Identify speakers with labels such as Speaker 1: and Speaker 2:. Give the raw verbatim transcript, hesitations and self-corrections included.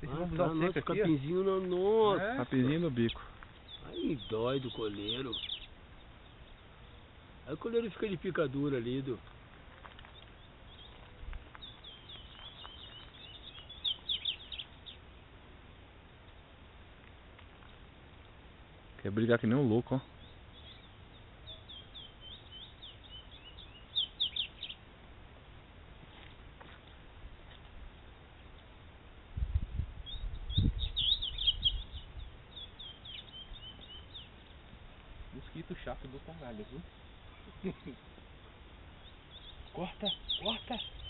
Speaker 1: Esse
Speaker 2: Ah,
Speaker 1: bambuzal
Speaker 2: tá,
Speaker 1: seco
Speaker 2: nossa,
Speaker 1: aqui, ó.
Speaker 2: capinzinho no nosso.
Speaker 1: É,
Speaker 3: Capinzinho no bico.
Speaker 2: Aí dói do coleiro. Aí o coleiro fica de picadura ali, do.
Speaker 3: Quer brigar que nem um louco, ó.
Speaker 1: Mosquito chato do caralho, viu? Corta, corta.